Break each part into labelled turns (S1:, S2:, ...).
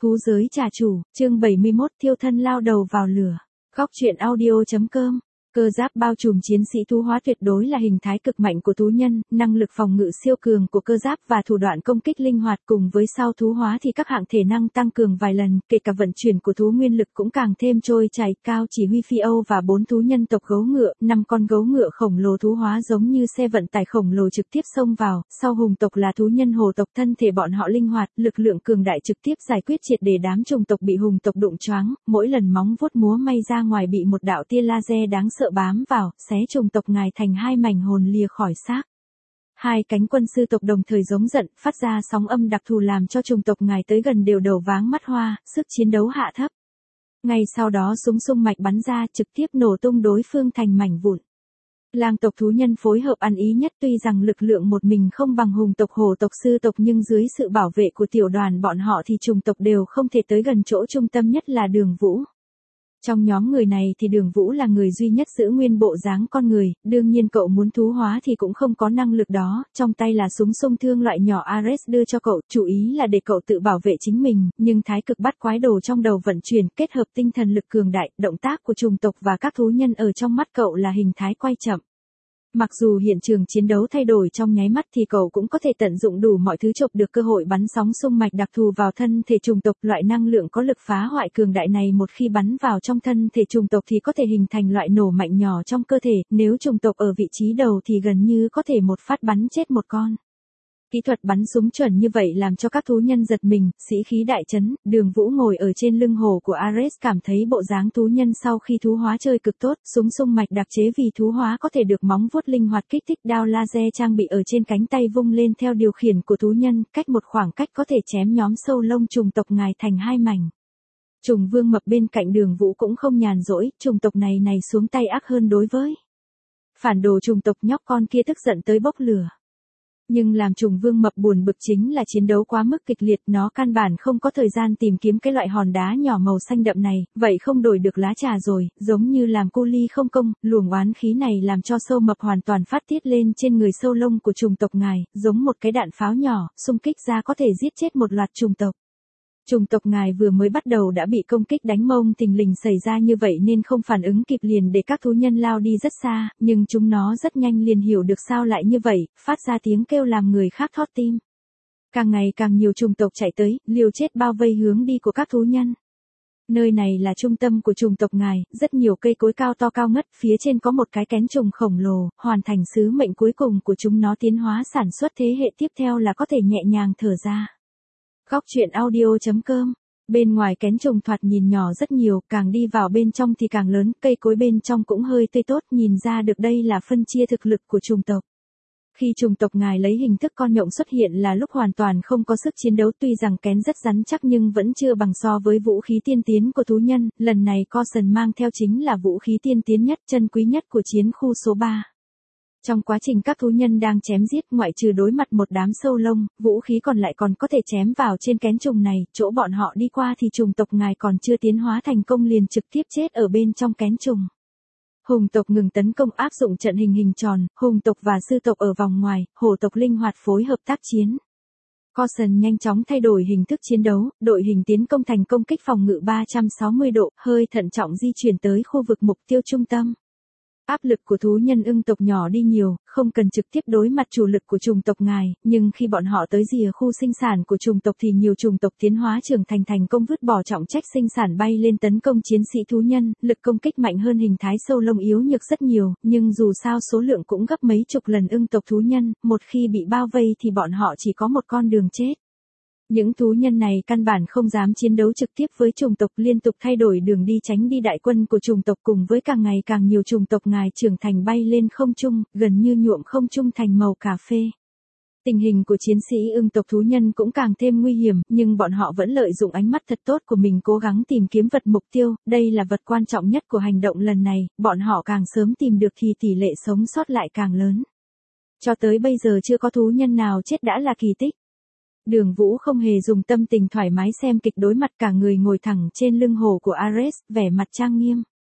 S1: Thú giới trà chủ, chương 71 thiêu thân lao đầu vào lửa. Góc truyện audio.com. Cơ giáp bao trùm chiến sĩ thú hóa tuyệt đối là hình thái cực mạnh của thú nhân, năng lực phòng ngự siêu cường của cơ giáp và thủ đoạn công kích linh hoạt cùng với sau thú hóa thì các hạng thể năng tăng cường vài lần, kể cả vận chuyển của thú nguyên lực cũng càng thêm trôi chảy. Cao chỉ huy Phi Âu và 4 thú nhân tộc gấu ngựa, 5 con gấu ngựa khổng lồ thú hóa giống như xe vận tải khổng lồ trực tiếp xông vào, sau hùng tộc là thú nhân hồ tộc, thân thể bọn họ linh hoạt, lực lượng cường đại trực tiếp giải quyết triệt để đám trùng tộc bị hùng tộc đụng choáng, mỗi lần móng vuốt múa may ra ngoài bị một đạo tia laser đáng sợ bám vào, xé trùng tộc ngài thành hai mảnh hồn lìa khỏi xác. Hai cánh quân sư tộc đồng thời giống giận, phát ra sóng âm đặc thù làm cho trùng tộc ngài tới gần đều đầu váng mắt hoa, sức chiến đấu hạ thấp. Ngay sau đó súng xung mạch bắn ra, trực tiếp nổ tung đối phương thành mảnh vụn. Lang tộc thú nhân phối hợp ăn ý nhất, tuy rằng lực lượng một mình không bằng hùng tộc hổ tộc sư tộc nhưng dưới sự bảo vệ của tiểu đoàn bọn họ thì trùng tộc đều không thể tới gần chỗ trung tâm nhất là Đường Vũ. Trong nhóm người này thì Đường Vũ là người duy nhất giữ nguyên bộ dáng con người, đương nhiên cậu muốn thú hóa thì cũng không có năng lực đó, trong tay là súng xung thương loại nhỏ Ares đưa cho cậu, chủ ý là để cậu tự bảo vệ chính mình, nhưng thái cực bắt quái đồ trong đầu vận chuyển, kết hợp tinh thần lực cường đại, động tác của trùng tộc và các thú nhân ở trong mắt cậu là hình thái quay chậm. Mặc dù hiện trường chiến đấu thay đổi trong nháy mắt thì cậu cũng có thể tận dụng đủ mọi thứ, chộp được cơ hội bắn sóng xung mạch đặc thù vào thân thể trùng tộc. Loại năng lượng có lực phá hoại cường đại này một khi bắn vào trong thân thể trùng tộc thì có thể hình thành loại nổ mạnh nhỏ trong cơ thể, nếu trùng tộc ở vị trí đầu thì gần như có thể một phát bắn chết một con. Kỹ thuật bắn súng chuẩn như vậy làm cho các thú nhân giật mình, sĩ khí đại chấn. Đường Vũ ngồi ở trên lưng hổ của Ares cảm thấy bộ dáng thú nhân sau khi thú hóa chơi cực tốt, súng xung mạch đặc chế vì thú hóa có thể được móng vuốt linh hoạt kích thích, đao laser trang bị ở trên cánh tay vung lên theo điều khiển của thú nhân, cách một khoảng cách có thể chém nhóm sâu lông trùng tộc ngài thành hai mảnh. Trùng Vương Mập bên cạnh Đường Vũ cũng không nhàn rỗi, trùng tộc này xuống tay ác hơn đối với phản đồ trùng tộc, nhóc con kia tức giận tới bốc lửa. Nhưng làm Trùng Vương Mập buồn bực chính là chiến đấu quá mức kịch liệt, nó căn bản không có thời gian tìm kiếm cái loại hòn đá nhỏ màu xanh đậm này, vậy không đổi được lá trà rồi, giống như làm cu ly không công. Luồng oán khí này làm cho sâu mập hoàn toàn phát tiết lên trên người sâu lông của trùng tộc ngài, giống một cái đạn pháo nhỏ, xung kích ra có thể giết chết một loạt trùng tộc. Trùng tộc ngài vừa mới bắt đầu đã bị công kích đánh mông thình lình xảy ra như vậy nên không phản ứng kịp, liền để các thú nhân lao đi rất xa, nhưng chúng nó rất nhanh liền hiểu được sao lại như vậy, phát ra tiếng kêu làm người khác thót tim. Càng ngày càng nhiều trùng tộc chạy tới, liều chết bao vây hướng đi của các thú nhân. Nơi này là trung tâm của trùng tộc ngài, rất nhiều cây cối cao to cao ngất, phía trên có một cái kén trùng khổng lồ, hoàn thành sứ mệnh cuối cùng của chúng nó, tiến hóa sản xuất thế hệ tiếp theo là có thể nhẹ nhàng thở ra. Góc truyện audio.com. Bên ngoài kén trùng thoạt nhìn nhỏ rất nhiều, càng đi vào bên trong thì càng lớn, cây cối bên trong cũng hơi tươi tốt, nhìn ra được đây là phân chia thực lực của trùng tộc. Khi trùng tộc ngài lấy hình thức con nhộng xuất hiện là lúc hoàn toàn không có sức chiến đấu, tuy rằng kén rất rắn chắc nhưng vẫn chưa bằng so với vũ khí tiên tiến của thú nhân, lần này Coulson mang theo chính là vũ khí tiên tiến nhất, chân quý nhất của chiến khu số 3. Trong quá trình các thú nhân đang chém giết, ngoại trừ đối mặt một đám sâu lông, vũ khí còn lại còn có thể chém vào trên kén trùng này, chỗ bọn họ đi qua thì trùng tộc ngài còn chưa tiến hóa thành công liền trực tiếp chết ở bên trong kén trùng. Hùng tộc ngừng tấn công, áp dụng trận hình hình tròn, hùng tộc và sư tộc ở vòng ngoài, hổ tộc linh hoạt phối hợp tác chiến. Coulson nhanh chóng thay đổi hình thức chiến đấu, đội hình tiến công thành công kích phòng ngự 360 độ, hơi thận trọng di chuyển tới khu vực mục tiêu trung tâm. Áp lực của thú nhân ưng tộc nhỏ đi nhiều, không cần trực tiếp đối mặt chủ lực của trùng tộc ngài, nhưng khi bọn họ tới rìa khu sinh sản của trùng tộc thì nhiều trùng tộc tiến hóa trưởng thành thành công vứt bỏ trọng trách sinh sản bay lên tấn công chiến sĩ thú nhân, lực công kích mạnh hơn hình thái sâu lông yếu nhược rất nhiều, nhưng dù sao số lượng cũng gấp mấy chục lần ưng tộc thú nhân, một khi bị bao vây thì bọn họ chỉ có một con đường chết. Những thú nhân này căn bản không dám chiến đấu trực tiếp với trùng tộc, liên tục thay đổi đường đi tránh đi đại quân của trùng tộc, cùng với càng ngày càng nhiều trùng tộc ngài trưởng thành bay lên không trung, gần như nhuộm không trung thành màu cà phê. Tình hình của chiến sĩ ưng tộc thú nhân cũng càng thêm nguy hiểm, nhưng bọn họ vẫn lợi dụng ánh mắt thật tốt của mình cố gắng tìm kiếm vật mục tiêu, đây là vật quan trọng nhất của hành động lần này, bọn họ càng sớm tìm được thì tỷ lệ sống sót lại càng lớn. Cho tới bây giờ chưa có thú nhân nào chết đã là kỳ tích. Đường Vũ không hề dùng tâm tình thoải mái xem kịch, đối mặt cả người ngồi thẳng trên lưng hổ của Ares, vẻ mặt trang nghiêm.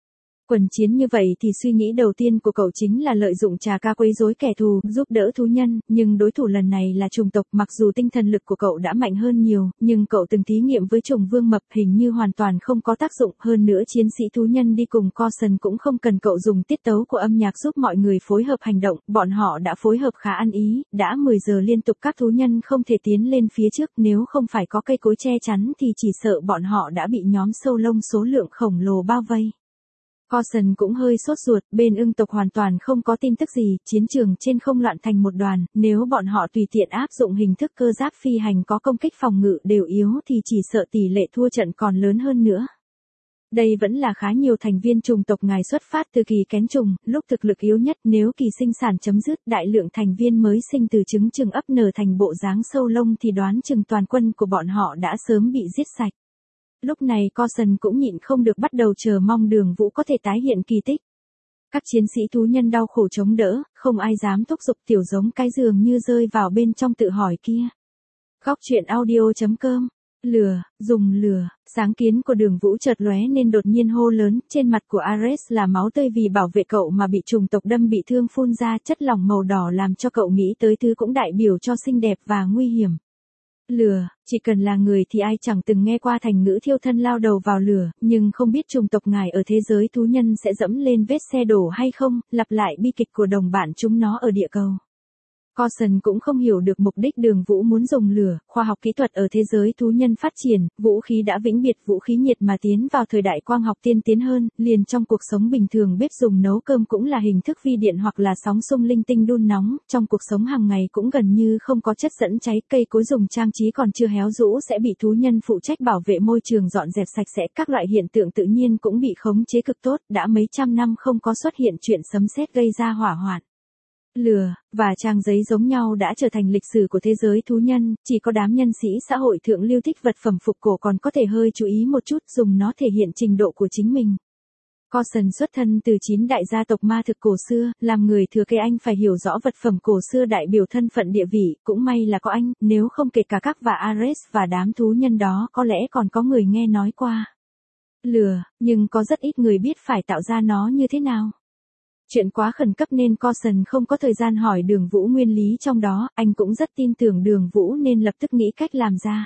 S1: Quần chiến như vậy thì suy nghĩ đầu tiên của cậu chính là lợi dụng trà ca quấy rối kẻ thù, giúp đỡ thú nhân, nhưng đối thủ lần này là trùng tộc. Mặc dù tinh thần lực của cậu đã mạnh hơn nhiều, nhưng cậu từng thí nghiệm với trùng vương mập hình như hoàn toàn không có tác dụng. Hơn nữa chiến sĩ thú nhân đi cùng Coulson cũng không cần cậu dùng tiết tấu của âm nhạc giúp mọi người phối hợp hành động, bọn họ đã phối hợp khá ăn ý, đã 10 giờ liên tục các thú nhân không thể tiến lên phía trước, nếu không phải có cây cối che chắn thì chỉ sợ bọn họ đã bị nhóm sâu lông số lượng khổng lồ bao vây. Coulson cũng hơi sốt ruột, bên ưng tộc hoàn toàn không có tin tức gì, chiến trường trên không loạn thành một đoàn, nếu bọn họ tùy tiện áp dụng hình thức cơ giáp phi hành có công kích phòng ngự đều yếu thì chỉ sợ tỷ lệ thua trận còn lớn hơn nữa. Đây vẫn là khá nhiều thành viên trùng tộc ngài xuất phát từ kỳ kén trùng, lúc thực lực yếu nhất, nếu kỳ sinh sản chấm dứt, đại lượng thành viên mới sinh từ trứng chừng ấp nở thành bộ dáng sâu lông thì đoán chừng toàn quân của bọn họ đã sớm bị giết sạch. Lúc này Coulson cũng nhịn không được bắt đầu chờ mong Đường Vũ có thể tái hiện kỳ tích. Các chiến sĩ thú nhân đau khổ chống đỡ, không ai dám thúc giục tiểu giống cái giường như rơi vào bên trong tự hỏi kia. Góc truyện audio.com. Lửa, dùng lửa, sáng kiến của Đường Vũ chợt lóe nên đột nhiên hô lớn, trên mặt của Ares là máu tươi vì bảo vệ cậu mà bị trùng tộc đâm bị thương phun ra chất lỏng màu đỏ làm cho cậu nghĩ tới thứ cũng đại biểu cho xinh đẹp và nguy hiểm. Lửa, chỉ cần là người thì ai chẳng từng nghe qua thành ngữ thiêu thân lao đầu vào lửa, nhưng không biết trùng tộc ngài ở thế giới thú nhân sẽ dẫm lên vết xe đổ hay không, lặp lại bi kịch của đồng bạn chúng nó ở địa cầu. Coulson cũng không hiểu được mục đích Đường Vũ muốn dùng lửa, khoa học kỹ thuật ở thế giới thú nhân phát triển, vũ khí đã vĩnh biệt vũ khí nhiệt mà tiến vào thời đại quang học tiên tiến hơn, liền trong cuộc sống bình thường bếp dùng nấu cơm cũng là hình thức vi điện hoặc là sóng xung linh tinh đun nóng, trong cuộc sống hàng ngày cũng gần như không có chất dẫn cháy, cây cối dùng trang trí còn chưa héo rũ sẽ bị thú nhân phụ trách bảo vệ môi trường dọn dẹp sạch sẽ, các loại hiện tượng tự nhiên cũng bị khống chế cực tốt, đã mấy trăm năm không có xuất hiện chuyện sấm sét gây ra hỏa hoạn. Lửa, và trang giấy giống nhau đã trở thành lịch sử của thế giới thú nhân, chỉ có đám nhân sĩ xã hội thượng lưu thích vật phẩm phục cổ còn có thể hơi chú ý một chút dùng nó thể hiện trình độ của chính mình. Coulson xuất thân từ 9 đại gia tộc ma thực cổ xưa, làm người thừa kế anh phải hiểu rõ vật phẩm cổ xưa đại biểu thân phận địa vị, cũng may là có anh, nếu không kể cả các và Ares và đám thú nhân đó có lẽ còn có người nghe nói qua. Lửa, nhưng có rất ít người biết phải tạo ra nó như thế nào. Chuyện quá khẩn cấp nên Coulson không có thời gian hỏi Đường Vũ nguyên lý trong đó, anh cũng rất tin tưởng Đường Vũ nên lập tức nghĩ cách làm ra.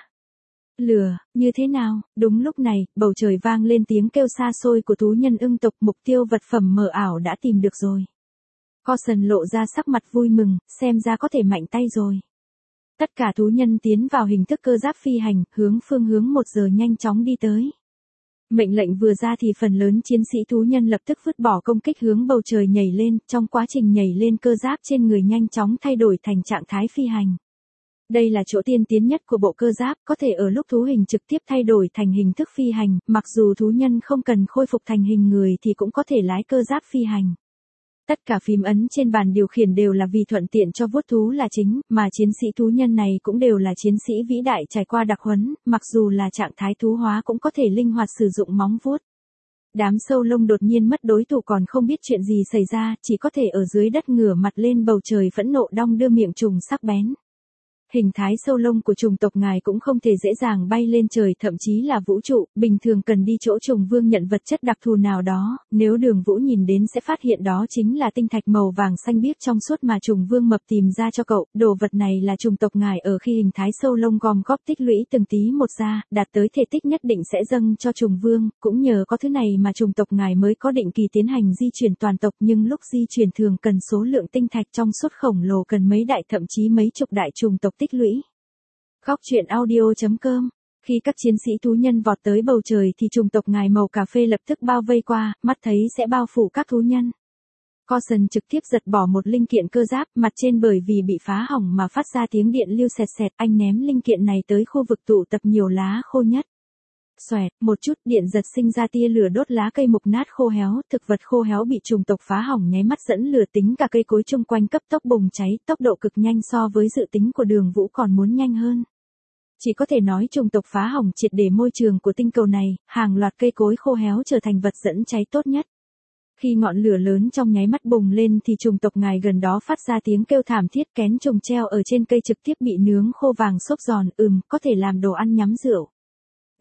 S1: Lửa, như thế nào? Đúng lúc này, bầu trời vang lên tiếng kêu xa xôi của thú nhân ưng tộc, mục tiêu vật phẩm mờ ảo đã tìm được rồi. Coulson lộ ra sắc mặt vui mừng, xem ra có thể mạnh tay rồi. Tất cả thú nhân tiến vào hình thức cơ giáp phi hành, hướng phương hướng 1 giờ nhanh chóng đi tới. Mệnh lệnh vừa ra thì phần lớn chiến sĩ thú nhân lập tức vứt bỏ công kích hướng bầu trời nhảy lên, trong quá trình nhảy lên cơ giáp trên người nhanh chóng thay đổi thành trạng thái phi hành. Đây là chỗ tiên tiến nhất của bộ cơ giáp, có thể ở lúc thú hình trực tiếp thay đổi thành hình thức phi hành, mặc dù thú nhân không cần khôi phục thành hình người thì cũng có thể lái cơ giáp phi hành. Tất cả phím ấn trên bàn điều khiển đều là vì thuận tiện cho vuốt thú là chính, mà chiến sĩ thú nhân này cũng đều là chiến sĩ vĩ đại trải qua đặc huấn, mặc dù là trạng thái thú hóa cũng có thể linh hoạt sử dụng móng vuốt. Đám sâu lông đột nhiên mất đối thủ còn không biết chuyện gì xảy ra, chỉ có thể ở dưới đất ngửa mặt lên bầu trời phẫn nộ đong đưa miệng trùng sắc bén. Hình thái sâu lông của trùng tộc ngài cũng không thể dễ dàng bay lên trời, thậm chí là vũ trụ, bình thường cần đi chỗ trùng vương nhận vật chất đặc thù nào đó, nếu Đường Vũ nhìn đến sẽ phát hiện đó chính là tinh thạch màu vàng xanh biếc trong suốt mà trùng vương mập tìm ra cho cậu, đồ vật này là trùng tộc ngài ở khi hình thái sâu lông gom góp tích lũy từng tí một ra, đạt tới thể tích nhất định sẽ dâng cho trùng vương, cũng nhờ có thứ này mà trùng tộc ngài mới có định kỳ tiến hành di chuyển toàn tộc, nhưng lúc di chuyển thường cần số lượng tinh thạch trong suốt khổng lồ cần mấy đại thậm chí mấy chục đại trùng tộc tích lũy. Góc truyện audio.com. Khi các chiến sĩ thú nhân vọt tới bầu trời thì trùng tộc ngài màu cà phê lập tức bao vây qua, mắt thấy sẽ bao phủ các thú nhân. Coulson trực tiếp giật bỏ một linh kiện cơ giáp, mặt trên bởi vì bị phá hỏng mà phát ra tiếng điện lưu sẹt sẹt, anh ném linh kiện này tới khu vực tụ tập nhiều lá khô nhất. Xoẹt, một chút điện giật sinh ra tia lửa đốt lá cây mục nát khô héo, thực vật khô héo bị trùng tộc phá hỏng nháy mắt dẫn lửa, tính cả cây cối chung quanh cấp tốc bùng cháy, tốc độ cực nhanh so với dự tính của Đường Vũ còn muốn nhanh hơn. Chỉ có thể nói trùng tộc phá hỏng triệt để môi trường của tinh cầu này, hàng loạt cây cối khô héo trở thành vật dẫn cháy tốt nhất. Khi ngọn lửa lớn trong nháy mắt bùng lên thì trùng tộc ngài gần đó phát ra tiếng kêu thảm thiết, kén trùng treo ở trên cây trực tiếp bị nướng khô vàng xốp giòn, có thể làm đồ ăn nhắm rượu.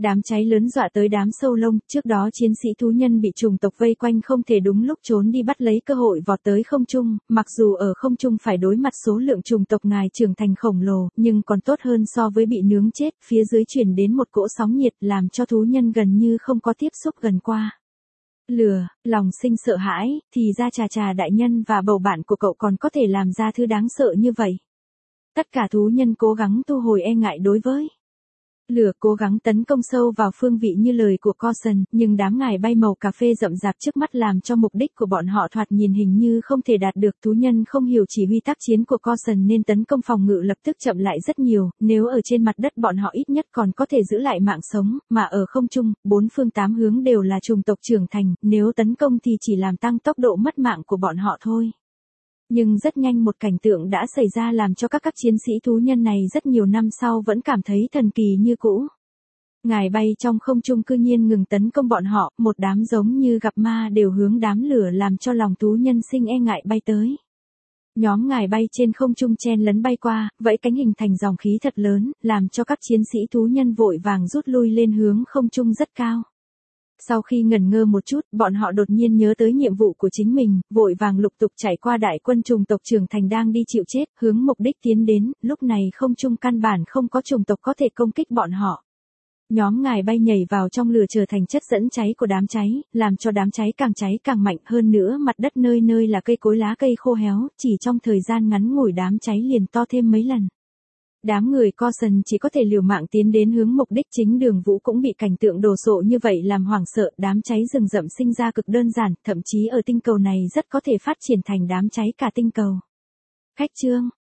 S1: Đám cháy lớn dọa tới đám sâu lông, trước đó chiến sĩ thú nhân bị chủng tộc vây quanh không thể đúng lúc trốn đi bắt lấy cơ hội vọt tới không trung, mặc dù ở không trung phải đối mặt số lượng chủng tộc ngài trưởng thành khổng lồ, nhưng còn tốt hơn so với bị nướng chết, phía dưới chuyển đến một cỗ sóng nhiệt làm cho thú nhân gần như không có tiếp xúc gần qua. Lửa, lòng sinh sợ hãi, thì ra Trà đại nhân và bầu bạn của cậu còn có thể làm ra thứ đáng sợ như vậy. Tất cả thú nhân cố gắng thu hồi e ngại đối với lửa, cố gắng tấn công sâu vào phương vị như lời của Coulson, nhưng đám ngải bay màu cà phê rậm rạp trước mắt làm cho mục đích của bọn họ thoạt nhìn hình như không thể đạt được. Thú nhân không hiểu chỉ huy tác chiến của Coulson nên tấn công phòng ngự lập tức chậm lại rất nhiều, nếu ở trên mặt đất bọn họ ít nhất còn có thể giữ lại mạng sống, mà ở không trung, bốn phương tám hướng đều là chủng tộc trưởng thành, nếu tấn công thì chỉ làm tăng tốc độ mất mạng của bọn họ thôi. Nhưng rất nhanh một cảnh tượng đã xảy ra làm cho các chiến sĩ thú nhân này rất nhiều năm sau vẫn cảm thấy thần kỳ như cũ. Ngài bay trong không trung cư nhiên ngừng tấn công bọn họ, một đám giống như gặp ma đều hướng đám lửa làm cho lòng thú nhân sinh e ngại bay tới. Nhóm ngài bay trên không trung chen lấn bay qua, vẫy cánh hình thành dòng khí thật lớn, làm cho các chiến sĩ thú nhân vội vàng rút lui lên hướng không trung rất cao. Sau khi ngẩn ngơ một chút, bọn họ đột nhiên nhớ tới nhiệm vụ của chính mình, vội vàng lục tục chạy qua đại quân chủng tộc trưởng thành đang đi chịu chết, hướng mục đích tiến đến, lúc này không trung căn bản không có chủng tộc có thể công kích bọn họ. Nhóm ngài bay nhảy vào trong lửa trở thành chất dẫn cháy của đám cháy, làm cho đám cháy càng mạnh hơn nữa, mặt đất nơi nơi là cây cối lá cây khô héo, chỉ trong thời gian ngắn ngủi đám cháy liền to thêm mấy lần. Đám người Coulson chỉ có thể liều mạng tiến đến hướng mục đích chính. Đường Vũ cũng bị cảnh tượng đồ sộ như vậy làm hoảng sợ, đám cháy rừng rậm sinh ra cực đơn giản, thậm chí ở tinh cầu này rất có thể phát triển thành đám cháy cả tinh cầu. Khách chương